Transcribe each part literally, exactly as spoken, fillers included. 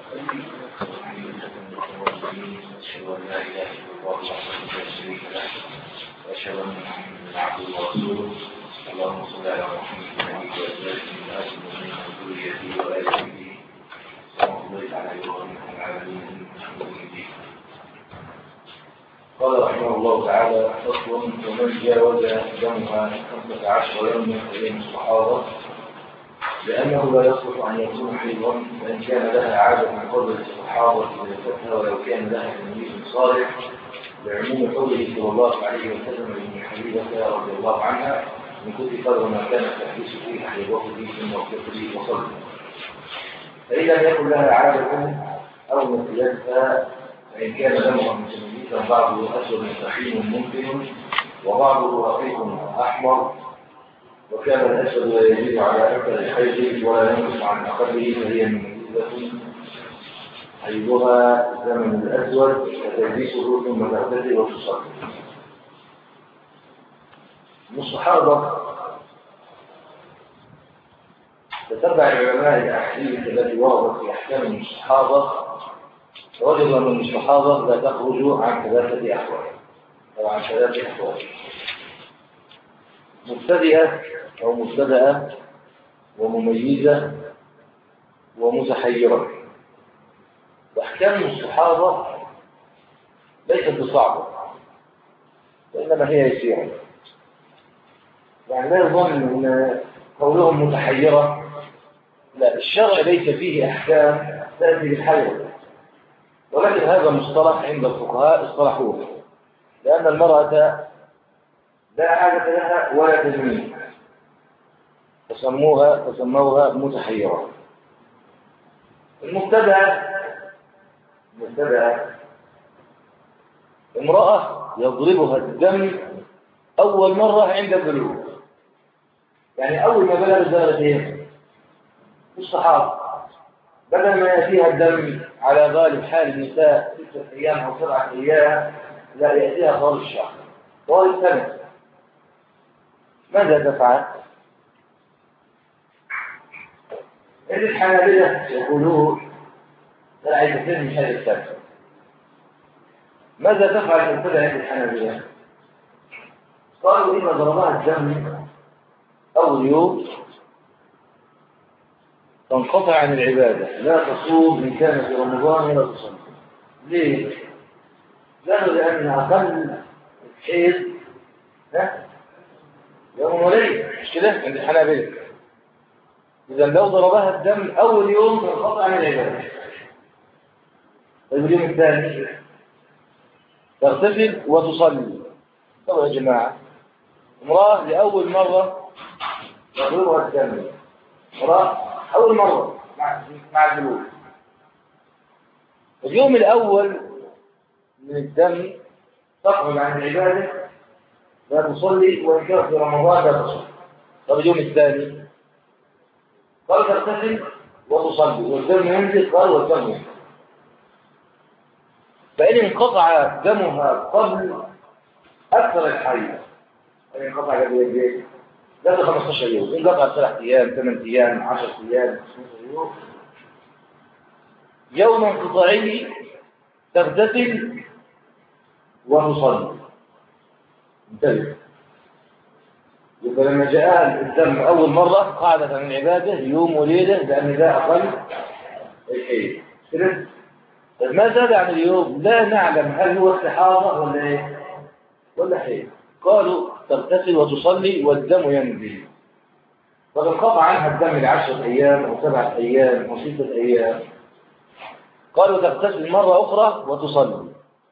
أشهد أن لا إله إلا الله وحده لا شريك له وأشهد أن محمدا عبده ورسوله. اللهم صل على محمد وعلى آله وصحبه وذريته وآل بيته كما صليت على إبراهيم وعلى آل إبراهيم إنك حميد مجيد. قال رحمه الله تعالى: فصل: ومن جاوز دمها خمسة عشر يوما فإن الصحابة، لأنه لا يصلح أن يكون حيضا، وإن كان لها عادة من قبل الصحابة لذاتها ولو كان لها تمييز صالح، لعموم قوله صلى الله عليه وسلم لأم حبيبة رضي الله عنها: من كل قدر ما كانت تحدث فيه حيضته ثم اغتسلي وصلي. فإن لم يكن لها عادة أو مثلتها، فإن كان دمها متميزا بعضه أسود ثخين ممكن وبعضه رقيق أحمر، وكان الأسود لا يزيد على أكثر الحيض ولا ينقص عن أقله، فهي مميزة حيضها الزمن الأسود فتلبسه ثم تغتسل وتصلي. الصحابة تتبع العلماء الأحاديث التي وردت في أحكام الصحابة، ووجد أن الصحابة لا تخرج عن ثلاثة أحوال أو عن ثلاثة أحوال: مبتدئة أو مبتدأة، ومميزة، ومتحيرة. وأحكام الصحابة ليست بصعبة، وإنما هي يسيرة. يعني لا يظن أن قولهم متحيرة، لا، الشرع ليس فيه أحكام تأتي بالحيرة، ولكن هذا مصطلح عند الفقهاء اصطلحوه، لأن المرأة لا عادة لها ولا تزمين، فسموها فسموها متحيرة. المبتدأ المبتدأ امرأة يضربها الدم أول مرة عند البلوغ، يعني أول ما بلغت بلغت إيه؟ الصحابة، بدل ما يأتيها الدم على غالب حال النساء ستة أيام أو سبعة أيام، لا، يأتيها طوال الشهر، طوال السنة. ماذا تفعل؟ إن الحنابلة يقولون لا عايز تفهم هذا السنة. ماذا تفعل إن تبع عند الحنابلة؟ قالوا إن ضربها الدم أول يوم تنقطع عن العبادة، لا تصوم إن كان في رمضان ولا تصوم. ليه؟ قالوا لأن أقل الحيض يوم وليلة، مش كده عند الحنابلة. إذا لو ضربها الدم أول يوم تنقطع عن العبادة. طيب اليوم الثاني تغتسل وتصلي. طب يا جماعة، امرأة لأول مرة يضربها الدم، امرأة أول مرة مع البلوغ، اليوم الأول من الدم تقعد عن العبادة، لا تصلي، وإن كان في رمضان لا تصلي. طب اليوم الثاني قال تغتسل وتصلي والدم ينزل، قال والدم ينزل. فإن انقطع دمها قبل أكثر الحيض، إن انقطع قبل الجيش لا خمسة عشر يوم، انقطع ثلاث أيام، ثمان أيام، عشر أيام، خمسة يوم، يوم انقطاعه تغتسل وتصلي. انتبه، يبقى لما جاء الدم أول مرة قعدت عن العبادة يوم وليلة، لأن ذا أقل الحيض. طيب ما زاد عن اليوم لا نعلم هل هو استحاضة ولا إيه ولا حيض. قالوا تغتسل وتصلي والدم ينزل. طب انقطع عنها الدم لعشرة أيام أو سبعة أيام أو ستة أيام، قالوا تغتسل مرة أخرى وتصلي.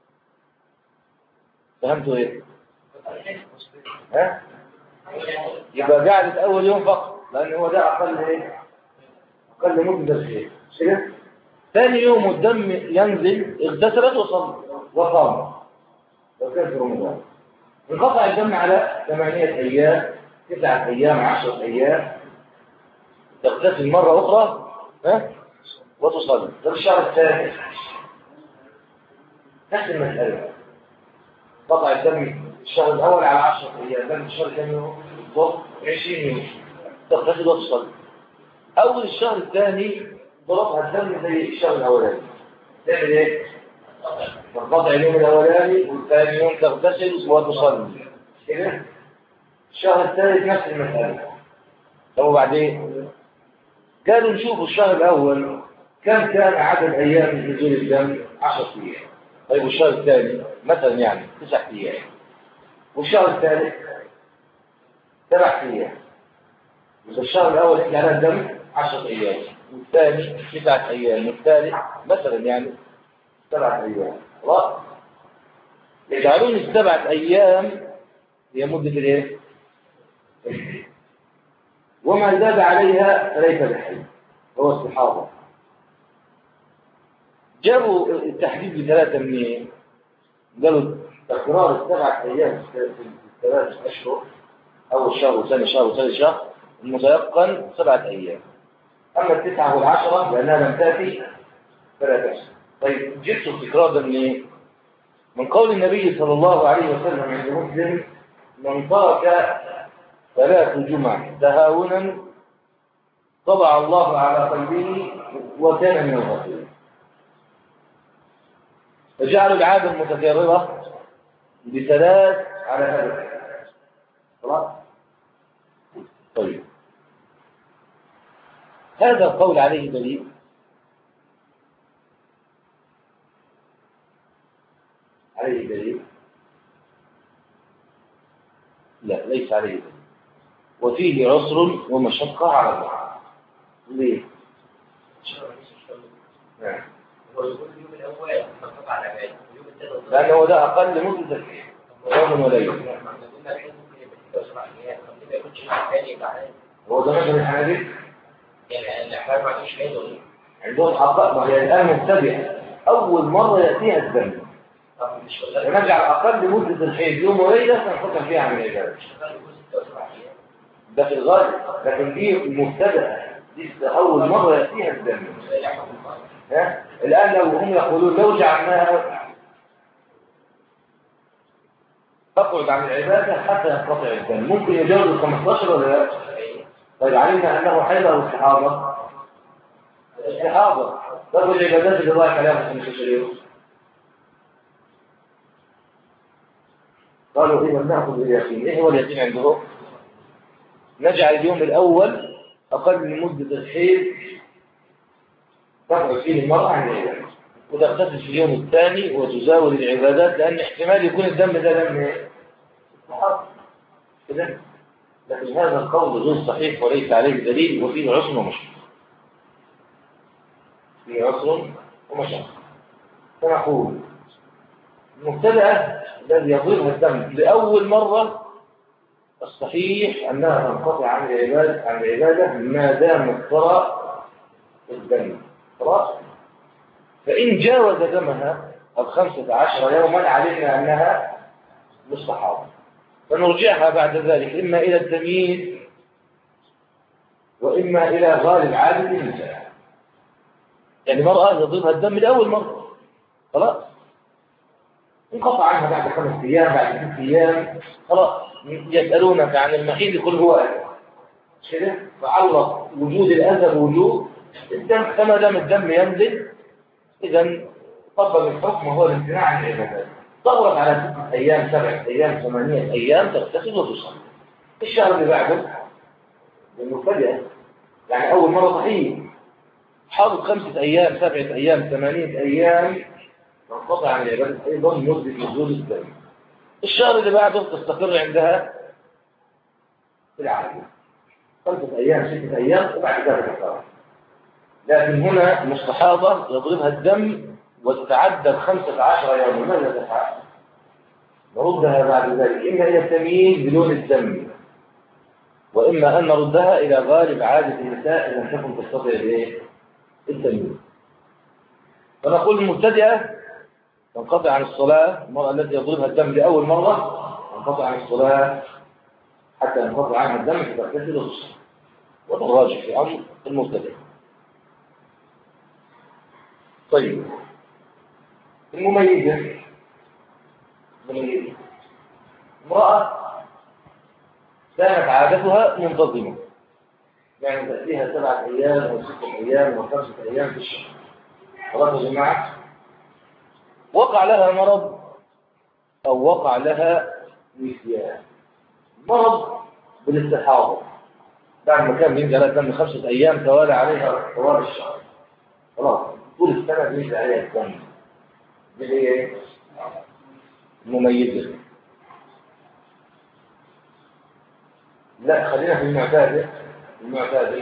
فهمتوا إيه؟ ها؟ يبقى قعدت أول يوم فقط، لأن هو ده أقل إيه؟ أقل مدة الحيض. كده؟ ثاني يوم الدم ينزل، اغتسلت وصلت وصامت لو كان في رمضان. انقطع الدم على ثمانية أيام، تسعة أيام، عشرة أيام، تغتسل مرة أخرى ها؟ وتصلي. ده الشهر الثاني نفس المسألة، قطع الدم الشهر الأول على عشرة أيام، دم الشهر الثاني بالضبط عشرين يوم، تغتسل وتصلي. أول الشهر الثاني ضربها الدم زي الشهر الاولاني. تعمل ايه؟ تنقطع اليوم الاولاني والثاني يوم تغتسل وتصلي كده. الشهر الثالث نفس المساله. طب وبعدين قالوا نشوفوا الشهر الاول كم كان عدد ايام نزول الدم؟ عشرة ايام. طيب والشهر الثاني مثلا يعني تسعة ايام، والشهر الثالث سبع ايام. إذا الشهر الاول يجي على الدم عشرة ايام، والثاني تسعة ايام، والثالث مثلا يعني سبعة ايام. خلاص يجعلون السبعة ايام هي مدة الايه؟ وما زاد عليها فليس بحيض، هو استحاضة. جابوا التحديد بثلاثة منين؟ قالوا تكرار السبعة أيام في الثلاث أشهر، أول شهر وثاني شهر وثالث شهر، المتيقن سبعة أيام. أما التسعة والعشرة لأنها لم تأتي فلا تحسن. طيب جبت التكرار ده منين؟ من قول النبي صلى الله عليه وسلم عند مسلم: من ترك ثلاث جمع تهاونا طبع الله على قلبه وكان من الغافلين. فجعلوا العادة المتكررة بثلاث على هذا. خلاص؟ طيب هذا القول عليه دليل؟ عليه دليل؟ لا، ليس عليه دليل، وفيه عسر ومشقة على البعض. ليه؟ نعم. لأنه ده أقل مدة يوم وليلة. هو ده مثل الحنابلة عندهم أقل، ما هي الآن مبتدئة أول مرة يأتيها الدم، ونجعل أقل مدة الحيض يوم وليلة سنفكر فيها عن العبادة. ده في الغالب، لكن دي مبتدئة، دي أول مرة يأتيها الدم. ها؟ الآن لو هم يقولون لو جعلناها تقعد عن العبادة حتى ينقطع الدم، ممكن يجاوز ال خمستاشر ولا لا؟ طيب علمنا أنه حيض أو استحاضة؟ استحاضة. طب العبادات اللي رايح عليها خمستاشر يوم؟ قالوا إذا نأخذ اليقين. إيه هو اليقين عندهم؟ نجعل اليوم الأول أقل من مدة الحيض تقعد فيه المرأة عن العبادة، وتغتسل في اليوم الثاني وتزاول العبادات، لأن احتمال يكون الدم ده دم استحاضة كده. لكن هذا القول غير صحيح وليس عليه دليل، وفيه عسر ومشقة. فيه عسر ومشقة. فنقول المبتدأ الذي يضربها الدم لأول مرة الصحيح أنها تنقطع عن العبادة عن العبادة ما دام اضطرى الدم. خلاص؟ فإن جاوز دمها الخمسة عشر يوما علمنا أنها مستحاضة، فنرجعها بعد ذلك إما إلى التمييز وإما إلى غالب عادة النساء. يعني مرأة يضربها الدم لأول مرة، خلاص انقطع عنها بعد خمس أيام بعد ست أيام، خلاص يسألونك عن المحيض يقول هو أذى كده، فعلق وجود الأذى بوجود الدم، كما دام الدم ينزل إذا طبق الحكم هو الامتناع عن العبادات. طورت على ستة أيام سبعة أيام ثمانية أيام تغتسل وتصلي. الشهر اللي بعده المبتدئة يعني أول مرة صحيح حاضر خمسة أيام سبعة أيام ثمانية أيام تنقطع عن العبادة أيضا مدة نزول الدم. الشهر اللي بعده تستقر عندها في العادة خمسة أيام ستة أيام وبعد ذلك الصلاة. لكن هنا مستحاضة يضربها الدم وتتعدى خمسة عشر يوما، ماذا تفعل؟ نردها بعد ذلك إما إلى التمييز بدون الدم، وإما أن نردها إلى غالب عادة النساء إن لم تكن تستطيع إيه؟ التمييز. فنقول المبتدئة تنقطع عن الصلاة، المرأة التي يضربها الدم لأول مرة تنقطع عن الصلاة حتى ينقطع عنها الدم فتغتسل وتصلي، وتراجع في أمر المبتدئة. طيب المميزة المميزة امرأة كانت عادتها منتظمة يعني تأتيها سبعة أيام وستة أيام وخمسة أيام في الشهر. خلاص يا جماعة؟ وقع لها مرض أو وقع لها نسيان. مرض بالاستحاضة بعد ما كان بينزل عليها الدم خمسة أيام توالى عليها طوال الشهر. خلاص طول السنة بينزل عليها الدم. دي هي إيه؟ مميزة. لا خلينا في المعتادة. المعتادة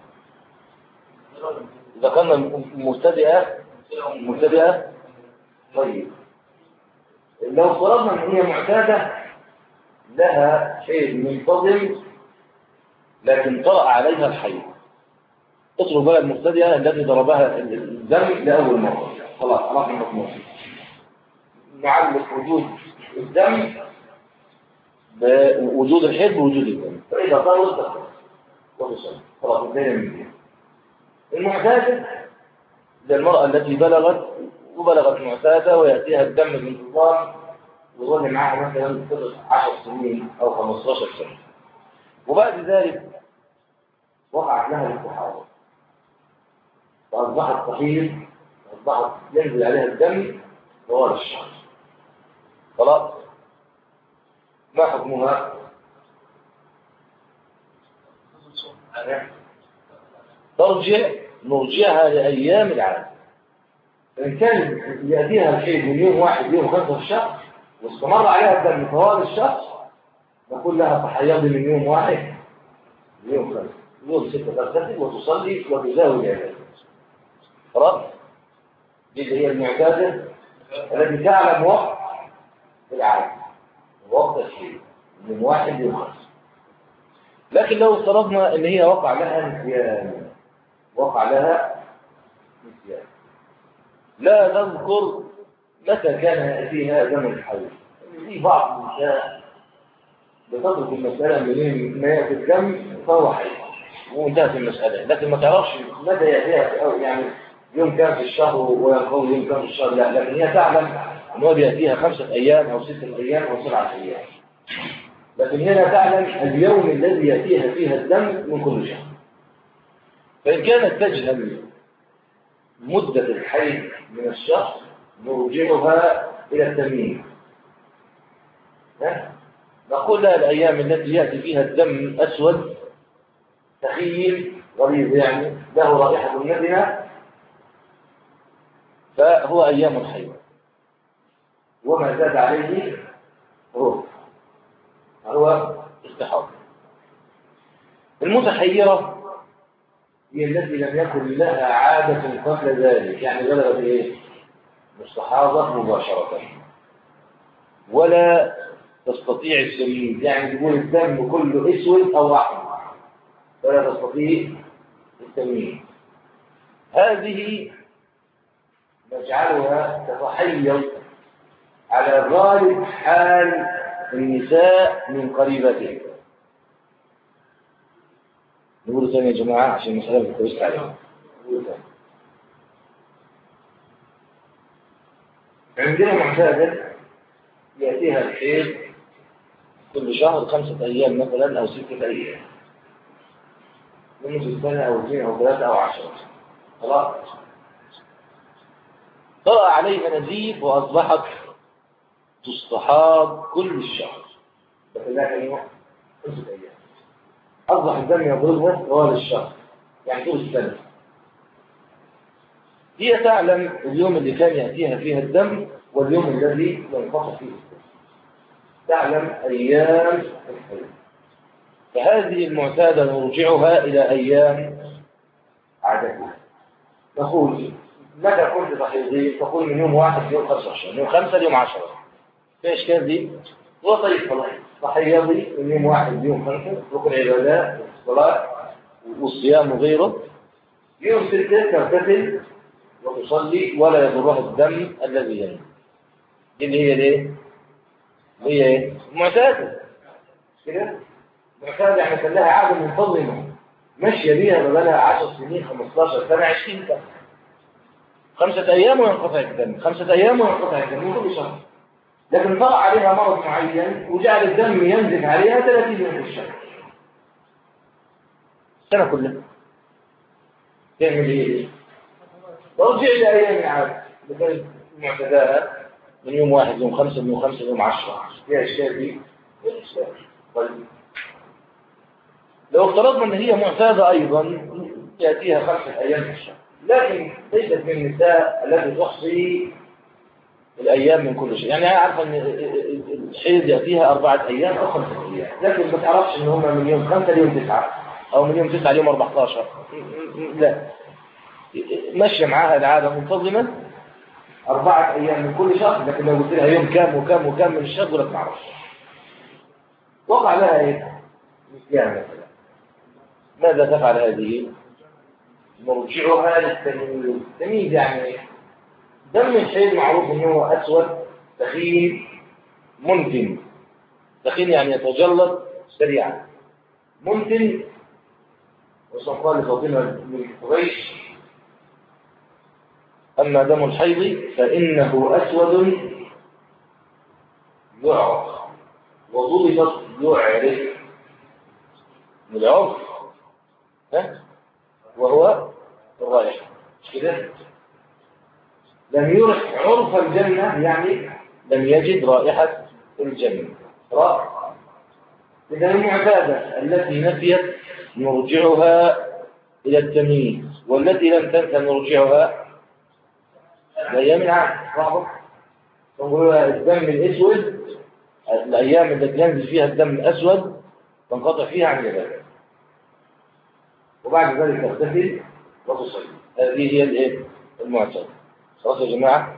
إذا كنا مبتدئة مبتدئة طيب لو فرضنا ان هي معتادة لها شيء منتظم لكن طرأ عليها الحيض. اترك بقى المبتدئة التي ضربها الدم لأول مرة خلاص عرفنا المضمون. نعلق وجود الدم بوجود الحيض بوجود الدم فإذا طار استقر وتصل خلاص انتهينا من دي. المعتادة للمرأة التي بلغت وبلغت معتادة ويأتيها الدم بانتظام ويظل معها مثلا عشر سنين أو خمستاشر سنة وبعد ذلك وقعت لها الاستحاضة فأصبحت صحيح أصبحت ينزل عليها الدم طوال الشهر. خلاص ما حكمها؟ ترجع نرجعها لأيام العادة. إن كان يأتيها الحيض من يوم واحد يوم خمسة في الشهر واستمر عليها الدم طوال الشهر نقول لها تحيضي من يوم واحد يوم خمسة يوم ستة تغتسل وتصلي وتزاوج عبادة. خلاص دي اللي هي المعتادة التي تعلم وقت العادة وقت الحيض من واحد يوم خمسة. لكن لو افترضنا ان هي وقع لها نسيان وقع لها نسيان لا نذكر متى كان يأتيها دم الحيض. في بعض النساء بتترك المسألة من ما يأتي الدم فهو حيض وانتهت المسألة لكن ما تعرفش متى يأتيها أو يعني يوم كان في الشهر وينقضي يوم كان في الشهر لا لكن هي تعلم أن هو بيأتيها خمسة أيام أو ستة أيام أو سبعة أيام لكن هي لا تعلم اليوم الذي يأتيها فيها الدم من كل شهر. فإن كانت تجهل مدة الحيض من الشهر نرجعها إلى التمييز. نقول لها الأيام التي يأتي فيها الدم أسود ثقيل غليظ يعني له رائحة نتنة فهو أيام الحيض وما زاد عليه هو هو استحاضة. المتحيرة هي التي لم يكن لها عادة قبل ذلك يعني بلغت ايه مستحاضة مباشرة ولا تستطيع التمييز يعني تقول الدم كله اسود او احمر ولا تستطيع التمييز. هذه نجعلها تتحير على غالب حال النساء من قريبته. نقول ثاني يا جماعة عشان المسألة بتكويس عليهم. عندنا معتادة يأتيها الحيض كل شهر خمسة أيام مثلا أو ستة أيام منذ سنة أو اثنين أو ثلاثة أو عشرة. خلاص طرأ عليها نزيف وأصبحت تستحاض كل الشهر بس لا يوم خمسة أيام أصبح الدم يضربها طوال الشهر يعني طول السنة. هي تعلم اليوم اللي كان يأتيها فيها الدم واليوم الذي ينقطع فيه الدم تعلم أيام الحيض. فهذه المعتادة نرجعها إلى أيام عادتها. نقول متى كنت تحيضين؟ تقول من يوم واحد يوم خمسة عشر يوم خمسة يوم عشرة في إشكال دي؟ هو طيب خلاص تحيضي من يوم واحد يوم خمسة ركن عبادات الصلاة والصيام وغيره يوم ستة تغتسل وتصلي ولا يضرها الدم الذي ينزل. دي اللي هي ليه؟ هي ايه؟ معتادة كده؟ معتادة يعني كان لها عادة منتظمة ماشية بيها بقالها عشر سنين خمستاشر سنة عشرين سنة خمسة أيام وينقطع الدم خمسة أيام وينقطع الدم كل شهر لكن طرأ عليها مرض معين وجعل الدم ينزف عليها ثلاثين يوم في الشهر. السنة كلها تعمل إيه؟ ورجع إلى أيام العادة مثل معتداها من يوم واحد يوم خمسة من يوم خمسة يوم عشرة فيها أشياء دي طيب لو افترضنا أن هي معتادة أيضا يأتيها خمسة أيام في الشهر لكن ليست من النساء التي تحصي الأيام من كل شيء. يعني أنا عارفة أن الحيض يأتيها أربعة أيام أو خمسة أيام لكن ما تعرفش أن هم من يوم خمسة ليوم تسعة أو من يوم تسعة ليوم أربعة عشر. لا ماشية معاها العادة منتظمة أربعة أيام من كل شهر لكن لو قلت لها يوم كام وكام وكام من الشهر ولا تعرفش وقع لها إيه؟ يعني مثلا ماذا تفعل هذه؟ مرجعها للتمييز. التمييز يعني دم الحيض معروف أنه أسود ثخين منتن. ثخين يعني يتجلط سريعا. منتن وصفان لفاطمة من قريش أما دم الحيض فإنه أسود يعرف وضربت يعرف من العرف ها وهو الرائحة مش كده؟ لم يرح عرف الجنة يعني لم يجد رائحة الجنة رائحة. إذا المعتادة التي نفيت نرجعها إلى التمييز والتي لم تنسى نرجعها الأيام العام واضح؟ نقول الدم الأسود الأيام التي ينزل فيها الدم الأسود تنقطع فيها عن العبادة وبعد ذلك تغتسل وتصلي. هذه هي الايه المعتادة. خلاص يا جماعة؟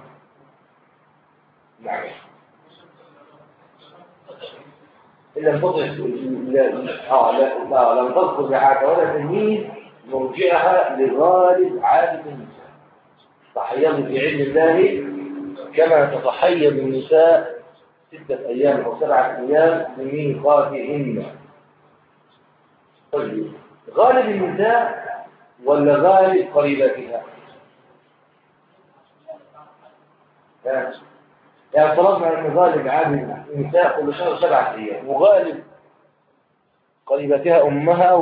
نعم. إن لم تطع اه لا لا لم تذكر بعادة ولا تمييز نرجعها لغالب عادة النساء. تحيض في علم الله كما تتحيض النساء ستة أيام أو سبعة أيام لميقاتهن. طيب غالب النساء ولا غالب قريباتها؟ يعني فرضنا أن غالب عادة النساء كل شهر سبعة أيام وغالب قريباتها أمها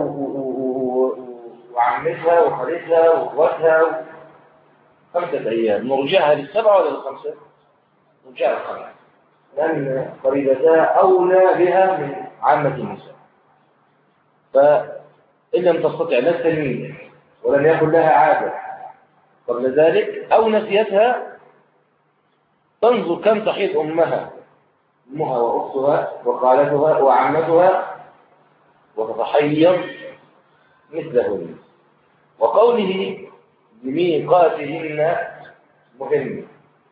وعمتها وخالتها وأخواتها خمسة أيام نرجعها للسبعة ولا للخمسة؟ نرجعها للخمسة لأن قريبتها أولى بها من عامة النساء. فإن لم تستطع لا التلميذ ولم يكن لها عادة قبل ذلك أو نسيتها تنظر كم تحيض أمها أمها وأختها وخالتها وعمتها وتتحيض مثلهن. وقوله بميقاتهن مهم.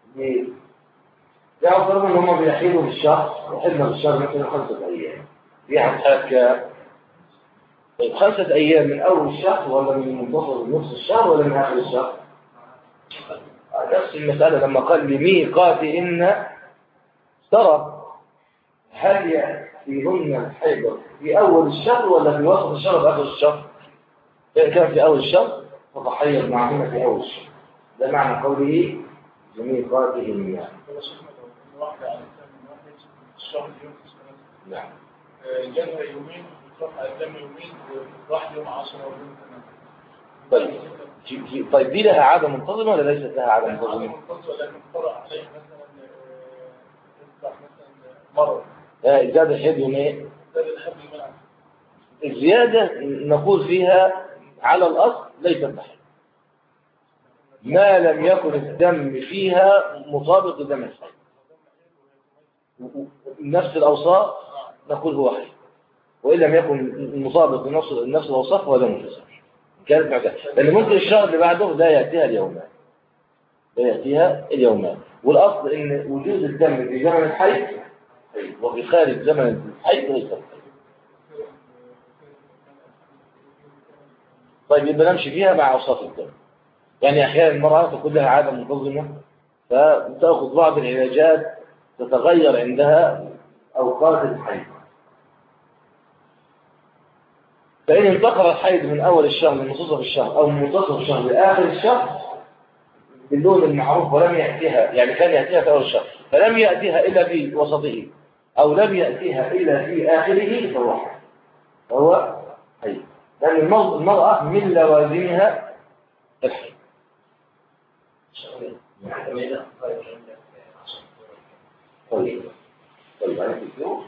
لا أفضل أن هم بيحيدوا بالشهر وحدنا بالشهر مثلا خمسة أيام دي حتى طيب خمسة أيام من أول الشهر ولا من منتصف نصف الشهر ولا من آخر الشهر؟ نفس المسألة لما قال بميقاتهن ترى هل يأتيهن الحيض في أول الشهر ولا في وسط الشهر في آخر الشهر؟ إن كان في أول الشهر فتحيض معهن في أول الشهر. ده معنى قوله بميقاتهن. نعم. جنة يومين وتروح قدام يومين وراح يوم عشرة ويوم ثمانية. طيب طيب دي لها عادة منتظمة ولا ليست لها عادة منتظمة؟ عادة منتظمة لكن تطرق عليه مثلا تطرق مثلا مرة. زاد الحيض يومين. زاد الحيض يومين. الزيادة نقول فيها على الأصل ليست تحيض ما لم يكن الدم فيها مطابق لدم الحيض. نفس الأوصاف نقول هو حيض وإن لم يكن مطابق لنفس نفس الأوصاف هو دم فساد. كانت معتادة لأن ممكن الشهر اللي بعده لا يأتيها اليومان لا يأتيها اليومان. والأصل إن وجود الدم في زمن الحيض وفي خارج زمن الحيض ليس الحيض. طيب يبقى نمشي فيها مع أوصاف الدم. يعني أحيانا المرأة تكون لها عادة منتظمة فتأخذ بعض العلاجات تتغير عندها أوقات الحيض. فإن انتقل الحيض من أول الشهر لمنتصف الشهر أو من منتصف الشهر لآخر الشهر باللون المعروف ولم يأتيها يعني كان يأتيها في أول الشهر فلم يأتيها إلا في وسطه أو لم يأتيها إلا في آخره فهو حيض. فهو حيض. لأن المرأة من لوازمها الحيض. طيب طيب عليك اليوم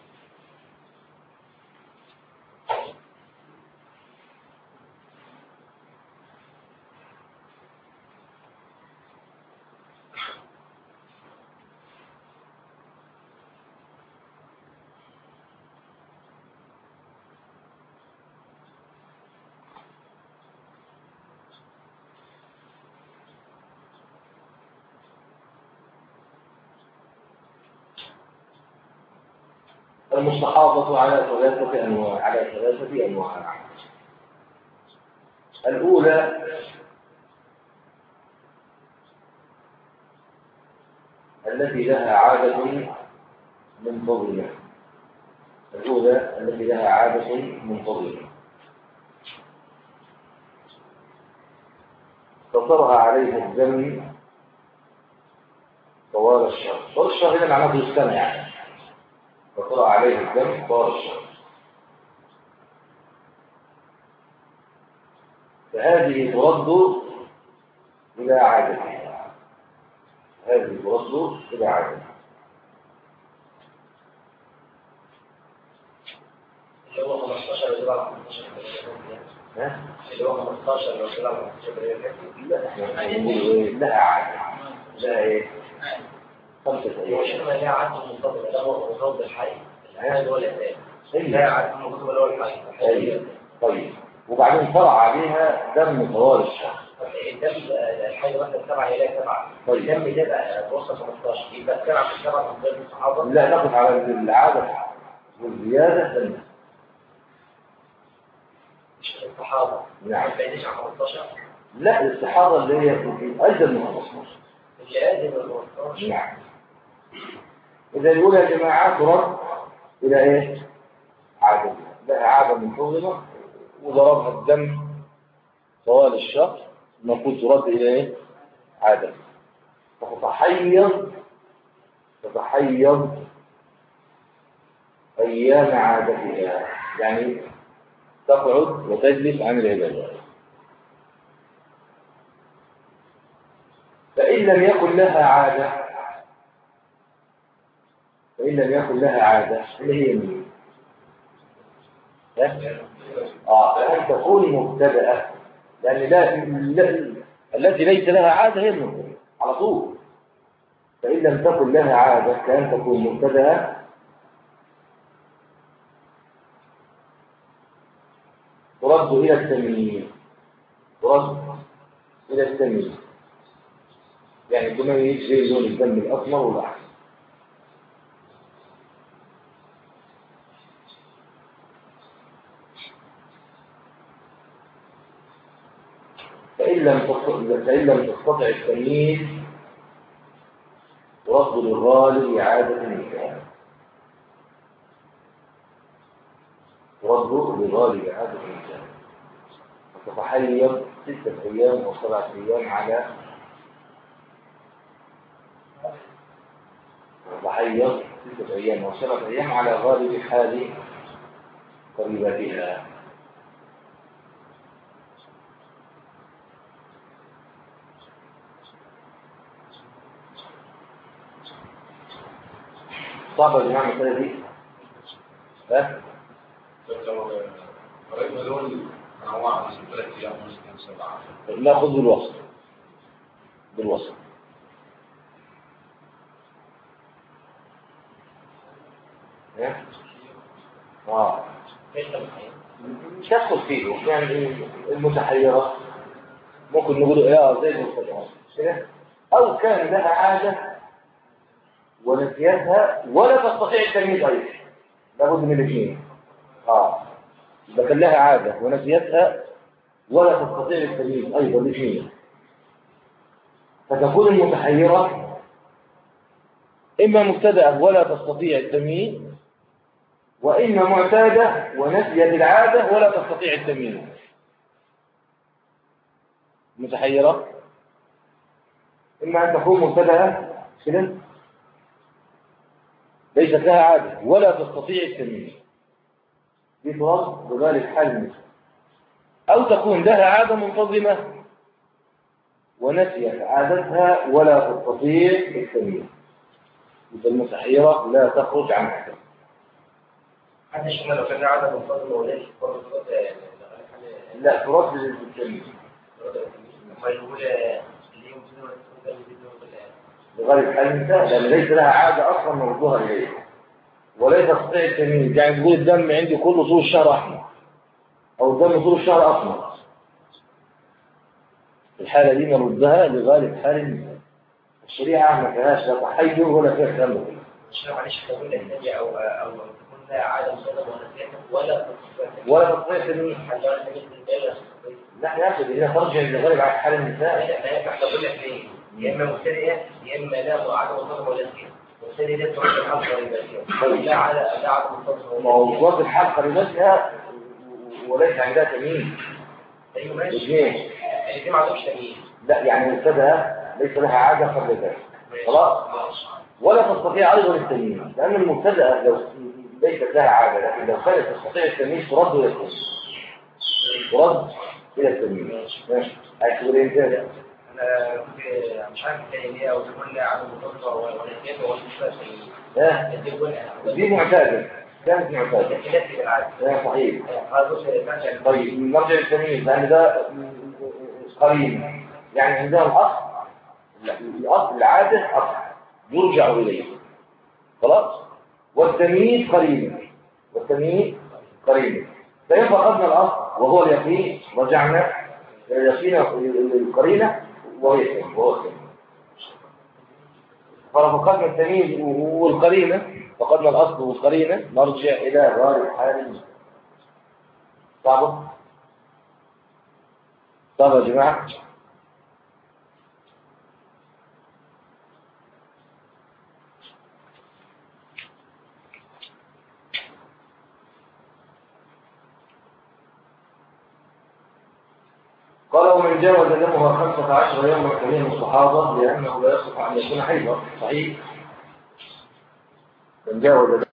المستحاضة على ثلاثة أنواع على ثلاثة أنواع. الأولى التي لها عادة منتظمة الأولى التي لها عادة منتظمة تطرها عليه الدم طوال الشهر. طوال الشهر هنا معناه السنة يعني تطرها عليه الدم طوال الشهر. فهذه ترد إلى عادتها هذه ترد إلى عادتها اللي هو خمستاشر اللي بقى خمستاشر اللي هو خمستاشر اللي بقى خمستاشر. لا احنا بنقول لها عادة لا ايه خمسة ايام. مش ما لها عادة منتظمة ده هو مرتبط بالحي الحي هو الاساس. لا عادة منتظمة اللي هو الحي. ايوه طيب وبعدين طلع عليها دم طوال الشهر. الدم الحي مثلا سبعة إلى سبعة. الدم ده بقى توصل خمستاشر يبقى سبعة في سبعة من غير الصحابة. لا نقف على العادة والزيادة دم. الصحابة نعم. ما بعدش عن خمستاشر. لا الصحابة اللي هي أجل من خمستاشر. اللي أجل من خمستاشر. نعم. إذا يقول يا جماعة ترد إلى إيه؟ عادة. لها عادة منتظمة وضربها الدم طوال الشهر المفروض ترد إلى إيه؟ عادة. فتتحيض تتحيض أيام عادتها يعني تقعد وتجلس عن العبادات. فإن لم يكن لها عادة فإن لم يكن لها عادة اللي هي مين؟ آه أن تكون مبتدأة لأن لا, لا التي ليس لها عادة هي المبتدأة على طول. فإن لم تكن لها عادة كأن تكون مبتدأة ترد إلى التمييز ترد إلى التمييز يعني التمييز زي لون الدم الأسمر والأحمر. فإن لم فإن لم تستطع التمييز ترد للغالب إعادة النكاح ترد للغالب إعادة النكاح وتتحيض ستة أيام أو سبعة أيام على تتحيض ستة أيام أو سبعة أيام على غالب حال قريبتها. صعبة يا جماعة المسألة دي؟ ها؟ قريبنا دول أنواع مثلا ثلاث أيام مثلا سبعة. ناخذ بالوسط بالوسط. ها؟ آه. مش هدخل فيه يعني المتحيرة ممكن نقول إيه زي المتحيرة أو كان لها عادة ونسيتها ولا تستطيع التمييز أيضا لابد من الاثنين. آه إذا كان لها عادة ونسيتها ولا تستطيع التمييز أيضا الاثنين فتكون المتحيرة إما مبتدأة ولا تستطيع التمييز وإما معتادة ونسيت العادة ولا تستطيع التمييز. متحيرة إما أن تكون مبتدأة كده ليست لها عادة ولا تستطيع التمييز دي ترد بذلك حال أو تكون لها عادة منتظمة ونسيت عادتها ولا تستطيع التمييز، إذا المسحيرة لا تخرج عن عادة. حتى الشمال لو كان عادة منتظمة وليس فرض لا ترد للتمييز ما يقول اليوم بغير الحال لأن ليس لها عادة أصلا نردها إليه ولا تستطيع التمييز. يعني تقول الدم عندي كله طول الشهر أحمر أو الدم طول الشهر أسمر، في الحالة دي نردها لغالب حال النساء. الشريعة ما فيهاش لا تحير ولا فيها كلام ده. الشريعة معلش تقول النبي أو أو تكون لها عادة مصادمة ولا ولا تستطيع التمييز. لا ياخد هنا ترجع لغالب حال النساء. لا احنا بقول لك ليه؟ يا إما مبتدئة يا إما لا عادة مصادمة ولا فيها. مبتدئة دي تروح الحلقة ريباتية. لا عادة لا عادة مصادمة. موضوعات الحلقة ريباتية وليس عندها تمييز. أيوة ماشي. يعني دي ما عندهمش تمييز. لا يعني مبتدأ ليس لها عادة قبل ذلك. خلاص. ولا تستطيع أيضا التمييز لأن المبتدأ لو ليست لها عادة، لكن لو كانت تستطيع التمييز ترد إلى التمييز. ترد إلى التمييز. ماشي. عايز تقول إيه تاني؟ أنا كنت مش عارف التانية أو تقول لي عدم مطلقة ولا كيف ولا مش فاهم. دي معتادة. كانت معتادة. لا صحيح. طيب نرجع للتمييز لأن ده قرين. يعني عندنا الأصل الأصل العادة أصل يرجع إليه. خلاص. والتمييز قرينة. والتمييز قرينة. فإن فقدنا الأصل وهو اليقين رجعنا إلى اليقين القرينة وهو اليقين وهو اليقين. ففقدنا التمييز والقرينة فقدنا الأصل والقرينة نرجع إلى غالب حال. صعبة؟ صعبة يا جماعة؟ قال ومن جاوز دمها خمسة عشر يوما كمين الصحابة لأنه لا يصح أن يكون حيضا. صحيح؟ من جاوز